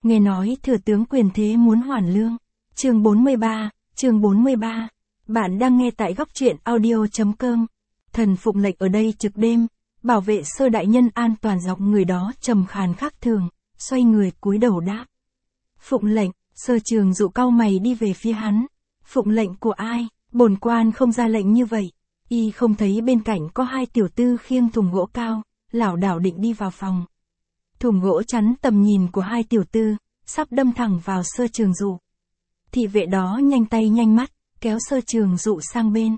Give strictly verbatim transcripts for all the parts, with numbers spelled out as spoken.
Nghe nói thừa tướng quyền thế muốn hoàn lương. Chương bốn mươi ba, chương bốn mươi ba. Bạn đang nghe tại góc truyện audio.com. Thần phụng lệnh ở đây trực đêm, bảo vệ Sơ đại nhân an toàn. Giọng người đó trầm khàn khác thường, xoay người cúi đầu đáp. Phụng lệnh. Sơ Trường Dụ cau mày đi về phía hắn. Phụng lệnh của ai? Bổn quan không ra lệnh như vậy. Y không thấy bên cạnh có hai tiểu tư khiêng thùng gỗ cao, lảo đảo định đi vào phòng. Thùng gỗ chắn tầm nhìn của hai tiểu tư, sắp đâm thẳng vào Sơ Trường Dụ. Thị vệ đó nhanh tay nhanh mắt, kéo Sơ Trường Dụ sang bên.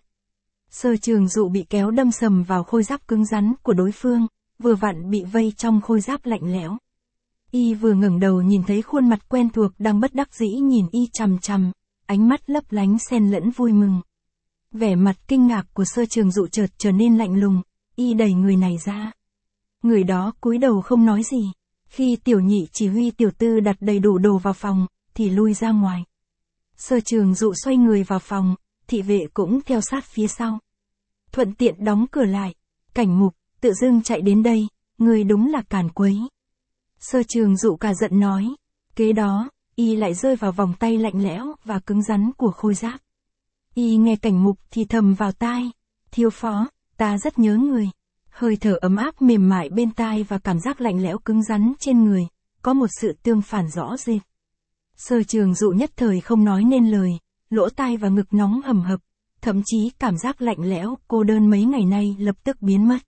Sơ Trường Dụ bị kéo đâm sầm vào khôi giáp cứng rắn của đối phương, vừa vặn bị vây trong khôi giáp lạnh lẽo. Y vừa ngẩng đầu nhìn thấy khuôn mặt quen thuộc đang bất đắc dĩ nhìn Y chằm chằm, ánh mắt lấp lánh xen lẫn vui mừng. Vẻ mặt kinh ngạc của Sơ Trường Dụ chợt trở nên lạnh lùng, Y đẩy người này ra. Người đó cúi đầu không nói gì. Khi tiểu nhị chỉ huy tiểu tư đặt đầy đủ đồ vào phòng, thì lui ra ngoài. Sơ Trường Dụ xoay người vào phòng, thị vệ cũng theo sát phía sau. Thuận tiện đóng cửa lại. Cảnh Mục, tự dưng chạy đến đây, người đúng là càn quấy. Sơ Trường Dụ cả giận nói. Kế đó, Y lại rơi vào vòng tay lạnh lẽo và cứng rắn của khôi giáp. Y nghe Cảnh Mục thì thầm vào tai. Thiếu phó, ta rất nhớ người. Hơi thở ấm áp mềm mại bên tai và cảm giác lạnh lẽo cứng rắn trên người, có một sự tương phản rõ rệt. Sơ Trường Dụ nhất thời không nói nên lời, lỗ tai và ngực nóng hầm hập, thậm chí cảm giác lạnh lẽo, cô đơn mấy ngày nay lập tức biến mất.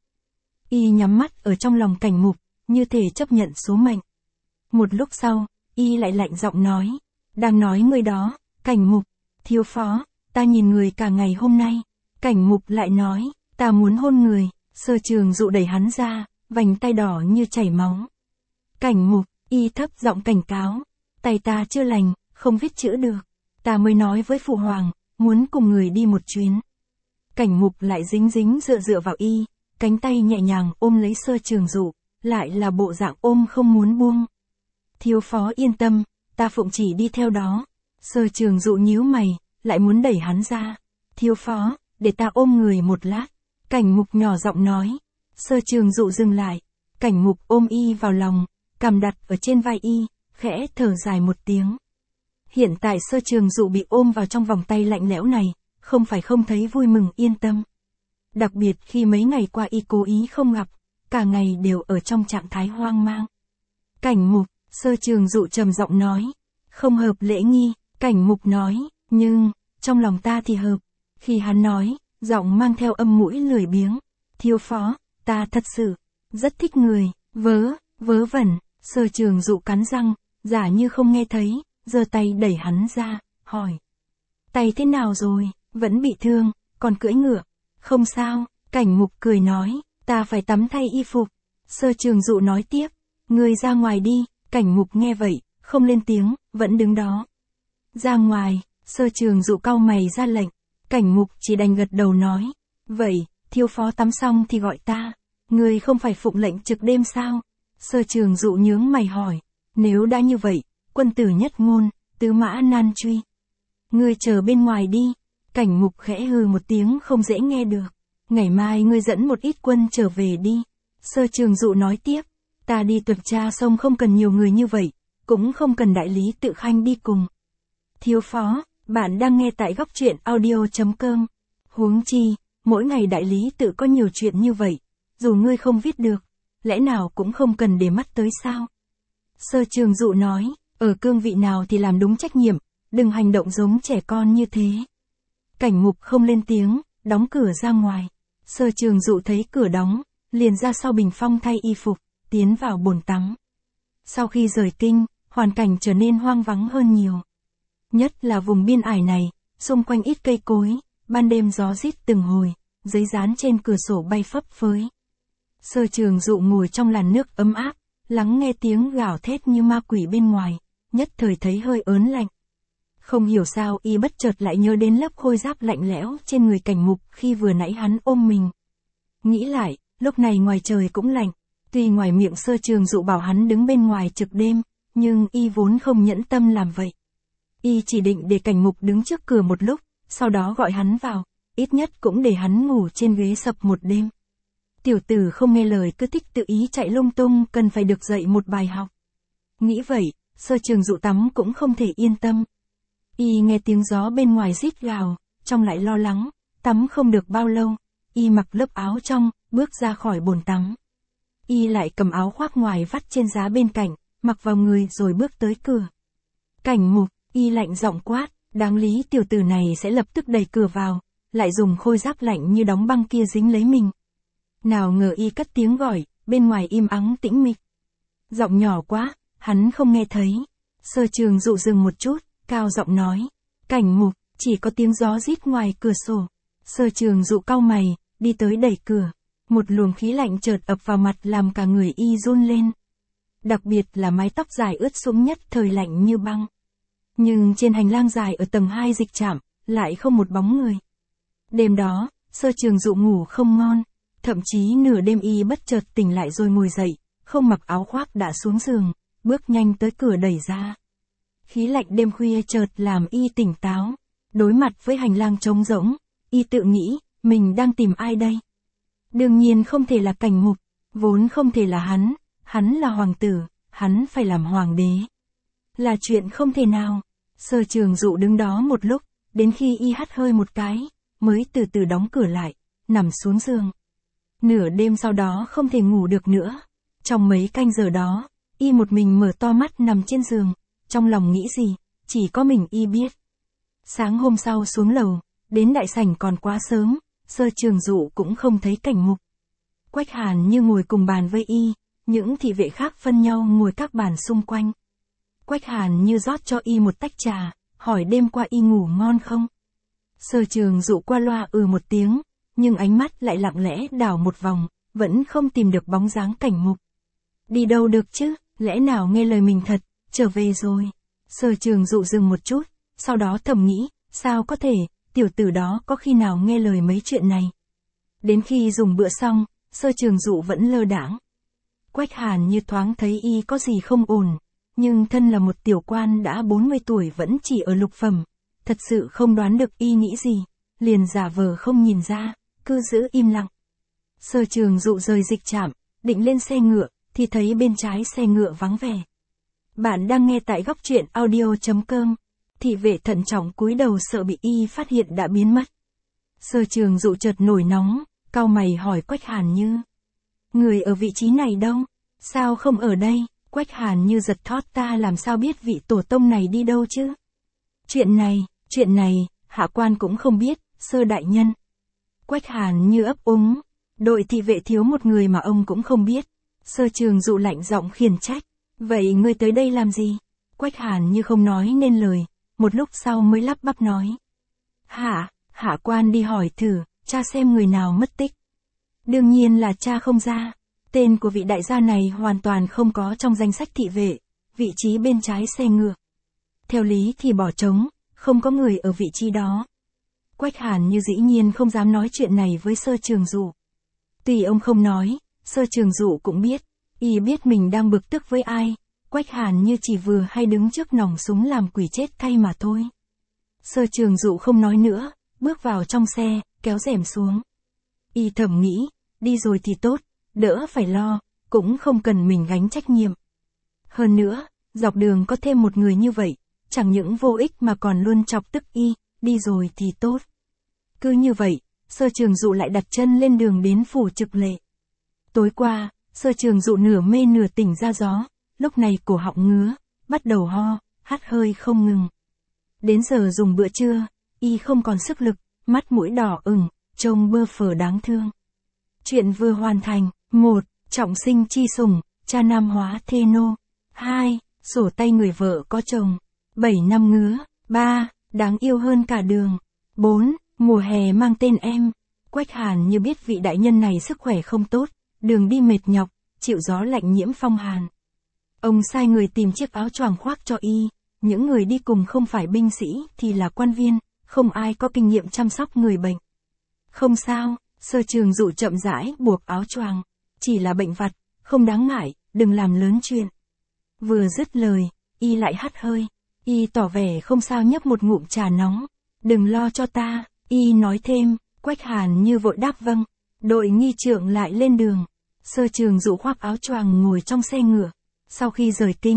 Y nhắm mắt ở trong lòng Cảnh Mục, như thể chấp nhận số mệnh. Một lúc sau, Y lại lạnh giọng nói, đang nói người đó, Cảnh Mục, thiếu phó, ta nhìn người cả ngày hôm nay. Cảnh Mục lại nói, ta muốn hôn người. Sơ Trường Dụ đẩy hắn ra, vành tay đỏ như chảy máu. Cảnh Mục, Y thấp giọng cảnh cáo, tay ta chưa lành, không viết chữ được. Ta mới nói với phụ hoàng, muốn cùng người đi một chuyến. Cảnh Mục lại dính dính dựa dựa vào Y, cánh tay nhẹ nhàng ôm lấy Sơ Trường Dụ, lại là bộ dạng ôm không muốn buông. Thiếu phó yên tâm, ta phụng chỉ đi theo đó. Sơ Trường Dụ nhíu mày, lại muốn đẩy hắn ra. Thiếu phó, để ta ôm người một lát. Cảnh Mục nhỏ giọng nói. Sơ Trường Dụ dừng lại. Cảnh Mục ôm Y vào lòng, cằm đặt ở trên vai Y, khẽ thở dài một tiếng. Hiện tại Sơ Trường Dụ bị ôm vào trong vòng tay lạnh lẽo này, không phải không thấy vui mừng yên tâm. Đặc biệt khi mấy ngày qua Y cố ý không gặp, cả ngày đều ở trong trạng thái hoang mang. Cảnh Mục, Sơ Trường Dụ trầm giọng nói. Không hợp lễ nghi. Cảnh Mục nói, nhưng, trong lòng ta thì hợp. Khi hắn nói, giọng mang theo âm mũi lười biếng. Thiếu phó, ta thật sự, rất thích người, vớ, vớ vẩn. Sơ Trường Dụ cắn răng, giả như không nghe thấy, giơ tay đẩy hắn ra, hỏi. Tay thế nào rồi, vẫn bị thương, còn cưỡi ngựa. Không sao, Cảnh Mục cười nói, ta phải tắm thay y phục. Sơ Trường Dụ nói tiếp, ngươi ra ngoài đi. Cảnh Mục nghe vậy, không lên tiếng, vẫn đứng đó. Ra ngoài, Sơ Trường Dụ cau mày ra lệnh. Cảnh Mục chỉ đành gật đầu nói. Vậy, thiếu phó tắm xong thì gọi ta. Ngươi không phải phụng lệnh trực đêm sao? Sơ Trường Dụ nhướng mày hỏi. Nếu đã như vậy, quân tử nhất ngôn, tứ mã nan truy. Ngươi chờ bên ngoài đi. Cảnh Mục khẽ hừ một tiếng không dễ nghe được. Ngày mai ngươi dẫn một ít quân trở về đi. Sơ Trường Dụ nói tiếp. Ta đi tuần tra sông không cần nhiều người như vậy, cũng không cần đại lý Tự Khanh đi cùng. Thiếu phó, bạn đang nghe tại góc truyện audio.com. Huống chi, mỗi ngày đại lý Tự có nhiều chuyện như vậy, dù ngươi không viết được, lẽ nào cũng không cần để mắt tới sao? Sơ Trường Dụ nói, ở cương vị nào thì làm đúng trách nhiệm, đừng hành động giống trẻ con như thế. Cảnh Mục không lên tiếng, đóng cửa ra ngoài. Sơ Trường Dụ thấy cửa đóng, liền ra sau bình phong thay y phục, tiến vào bồn tắm. Sau khi rời kinh, hoàn cảnh trở nên hoang vắng hơn nhiều. Nhất là vùng biên ải này, xung quanh ít cây cối, ban đêm gió rít từng hồi, giấy dán trên cửa sổ bay phấp phới. Sơ Trường Dụ ngồi trong làn nước ấm áp, lắng nghe tiếng gào thét như ma quỷ bên ngoài, nhất thời thấy hơi ớn lạnh. Không hiểu sao Y bất chợt lại nhớ đến lớp khôi giáp lạnh lẽo trên người Cảnh Mục khi vừa nãy hắn ôm mình. Nghĩ lại, lúc này ngoài trời cũng lạnh. Tuy ngoài miệng Sơ Trường Dụ bảo hắn đứng bên ngoài trực đêm, nhưng Y vốn không nhẫn tâm làm vậy. Y chỉ định để Cảnh Mục đứng trước cửa một lúc, sau đó gọi hắn vào, ít nhất cũng để hắn ngủ trên ghế sập một đêm. Tiểu tử không nghe lời cứ thích tự ý chạy lung tung, cần phải được dạy một bài học. Nghĩ vậy, Sơ Trường Dụ tắm cũng không thể yên tâm. Y nghe tiếng gió bên ngoài rít gào, trong lại lo lắng, tắm không được bao lâu, y mặc lớp áo trong, bước ra khỏi bồn tắm. Y lại cầm áo khoác ngoài vắt trên giá bên cạnh, mặc vào người rồi bước tới cửa. Cảnh Mục, y lạnh giọng quát, đáng lý tiểu tử này sẽ lập tức đẩy cửa vào, lại dùng khôi giáp lạnh như đóng băng kia dính lấy mình. Nào ngờ y cất tiếng gọi, bên ngoài im ắng tĩnh mịch. Giọng nhỏ quá, hắn không nghe thấy. Sơ Trường Dụ dừng một chút, cao giọng nói. Cảnh Mục, chỉ có tiếng gió rít ngoài cửa sổ. Sơ Trường Dụ cau mày, đi tới đẩy cửa. Một luồng khí lạnh chợt ập vào mặt làm cả người y run lên. Đặc biệt là mái tóc dài ướt sũng nhất thời lạnh như băng. Nhưng trên hành lang dài ở tầng hai dịch trạm, lại không một bóng người. Đêm đó, Sơ Trường Dụ ngủ không ngon. Thậm chí nửa đêm y bất chợt tỉnh lại rồi ngồi dậy, không mặc áo khoác đã xuống giường, bước nhanh tới cửa đẩy ra. Khí lạnh đêm khuya chợt làm y tỉnh táo. Đối mặt với hành lang trống rỗng, y tự nghĩ, mình đang tìm ai đây? Đương nhiên không thể là Cảnh Mục, vốn không thể là hắn, hắn là hoàng tử, hắn phải làm hoàng đế. Là chuyện không thể nào. Sơ Trường Dụ đứng đó một lúc, đến khi y hắt hơi một cái, mới từ từ đóng cửa lại, nằm xuống giường. Nửa đêm sau đó không thể ngủ được nữa. Trong mấy canh giờ đó, y một mình mở to mắt nằm trên giường, trong lòng nghĩ gì, chỉ có mình y biết. Sáng hôm sau xuống lầu, đến đại sảnh còn quá sớm, Sơ Trường Dụ cũng không thấy Cảnh Mục. Quách Hàn Như ngồi cùng bàn với y, những thị vệ khác phân nhau ngồi các bàn xung quanh. Quách Hàn Như rót cho y một tách trà, hỏi đêm qua y ngủ ngon không? Sơ Trường Dụ qua loa ừ một tiếng, nhưng ánh mắt lại lặng lẽ đảo một vòng, vẫn không tìm được bóng dáng Cảnh Mục. Đi đâu được chứ, lẽ nào nghe lời mình thật, trở về rồi. Sơ Trường Dụ dừng một chút, sau đó thầm nghĩ, sao có thể, tiểu tử đó có khi nào nghe lời mấy chuyện này. Đến khi dùng bữa xong, Sơ Trường Dụ vẫn lơ đãng. Quách Hàn Như thoáng thấy y có gì không ổn, nhưng thân là một tiểu quan đã bốn mươi tuổi vẫn chỉ ở lục phẩm, thật sự không đoán được y nghĩ gì, liền giả vờ không nhìn ra, cứ giữ im lặng. Sơ Trường Dụ rời dịch trạm, định lên xe ngựa, thì thấy bên trái xe ngựa vắng vẻ. Bạn đang nghe tại góc truyện audio chấm com. Thị vệ thận trọng cúi đầu sợ bị y phát hiện đã biến mất. Sơ Trường Dụ chợt nổi nóng, cau mày hỏi Quách Hàn Như. Người ở vị trí này đâu? Sao không ở đây? Quách Hàn Như giật thót, ta làm sao biết vị tổ tông này đi đâu chứ? Chuyện này, chuyện này, hạ quan cũng không biết, Sơ đại nhân. Quách Hàn Như ấp úng, đội thị vệ thiếu một người mà ông cũng không biết. Sơ Trường Dụ lạnh giọng khiển trách, vậy ngươi tới đây làm gì? Quách Hàn Như không nói nên lời, một lúc sau mới lắp bắp nói. Hạ, hạ quan đi hỏi thử, tra xem người nào mất tích. Đương nhiên là tra không ra, tên của vị đại gia này hoàn toàn không có trong danh sách thị vệ, vị trí bên trái xe ngựa. Theo lý thì bỏ trống, không có người ở vị trí đó. Quách Hàn Như dĩ nhiên không dám nói chuyện này với Sơ Trường Dụ. Tuy ông không nói, Sơ Trường Dụ cũng biết, y biết mình đang bực tức với ai. Quách Hàn Như chỉ vừa hay đứng trước nòng súng làm quỷ chết thay mà thôi. Sơ Trường Dụ không nói nữa, bước vào trong xe, kéo rèm xuống. Y thầm nghĩ, đi rồi thì tốt, đỡ phải lo, cũng không cần mình gánh trách nhiệm. Hơn nữa, dọc đường có thêm một người như vậy, chẳng những vô ích mà còn luôn chọc tức y, đi rồi thì tốt. Cứ như vậy, Sơ Trường Dụ lại đặt chân lên đường đến phủ Trực Lệ. Tối qua, Sơ Trường Dụ nửa mê nửa tỉnh ra gió, lúc này cổ họng ngứa, bắt đầu ho, hắt hơi không ngừng. Đến giờ dùng bữa trưa, y không còn sức lực, mắt mũi đỏ ửng, trông bơ phờ đáng thương. Chuyện vừa hoàn thành. Một. Trọng sinh chi sủng, cha nam hóa thê nô. Hai. Sổ tay người vợ có chồng. Bảy năm ngứa. Ba. Đáng yêu hơn cả đường. Bốn. Mùa hè mang tên em. Quách Hàn Như biết vị đại nhân này sức khỏe không tốt, đường đi mệt nhọc, chịu gió lạnh nhiễm phong hàn. Ông sai người tìm chiếc áo choàng khoác cho y, những người đi cùng không phải binh sĩ thì là quan viên, không ai có kinh nghiệm chăm sóc người bệnh. Không sao, Sơ Trường Dụ chậm rãi buộc áo choàng, chỉ là bệnh vặt, không đáng ngại, đừng làm lớn chuyện. Vừa dứt lời, y lại hắt hơi, y tỏ vẻ không sao nhấp một ngụm trà nóng. Đừng lo cho ta, y nói thêm. Quách Hàn Như vội đáp vâng, đội nghi trượng lại lên đường. Sơ Trường Dụ khoác áo choàng ngồi trong xe ngựa. Sau khi rời kinh,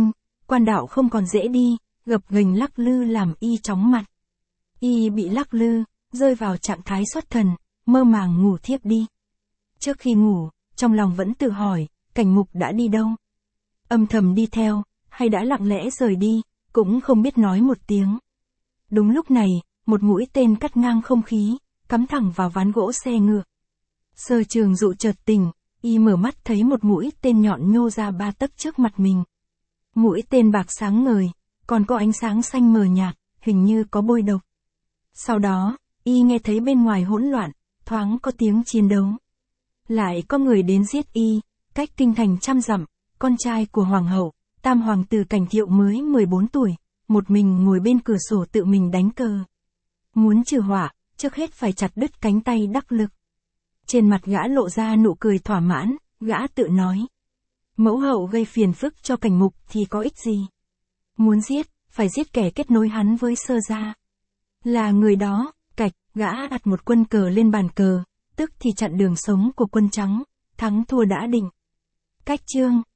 quan đạo không còn dễ đi, gập ghềnh lắc lư làm y chóng mặt. Y bị lắc lư, rơi vào trạng thái xuất thần, mơ màng ngủ thiếp đi. Trước khi ngủ, trong lòng vẫn tự hỏi, Cảnh Mục đã đi đâu? Âm thầm đi theo, hay đã lặng lẽ rời đi, cũng không biết nói một tiếng. Đúng lúc này, một mũi tên cắt ngang không khí, cắm thẳng vào ván gỗ xe ngựa. Sơ Trường Dụ chợt tỉnh, y mở mắt thấy một mũi tên nhọn nhô ra ba tấc trước mặt mình. Mũi tên bạc sáng ngời, còn có ánh sáng xanh mờ nhạt, hình như có bôi độc. Sau đó, y nghe thấy bên ngoài hỗn loạn, thoáng có tiếng chiến đấu. Lại có người đến giết y, cách kinh thành trăm dặm, con trai của hoàng hậu, tam hoàng tử Cảnh Thiệu mới mười bốn tuổi, một mình ngồi bên cửa sổ tự mình đánh cờ. Muốn trừ họa, trước hết phải chặt đứt cánh tay đắc lực. Trên mặt gã lộ ra nụ cười thỏa mãn, gã tự nói. Mẫu hậu gây phiền phức cho Cảnh Mục thì có ích gì? Muốn giết, phải giết kẻ kết nối hắn với Sơ gia. Là người đó, cạch, gã đặt một quân cờ lên bàn cờ, tức thì chặn đường sống của quân trắng, thắng thua đã định. Cách chương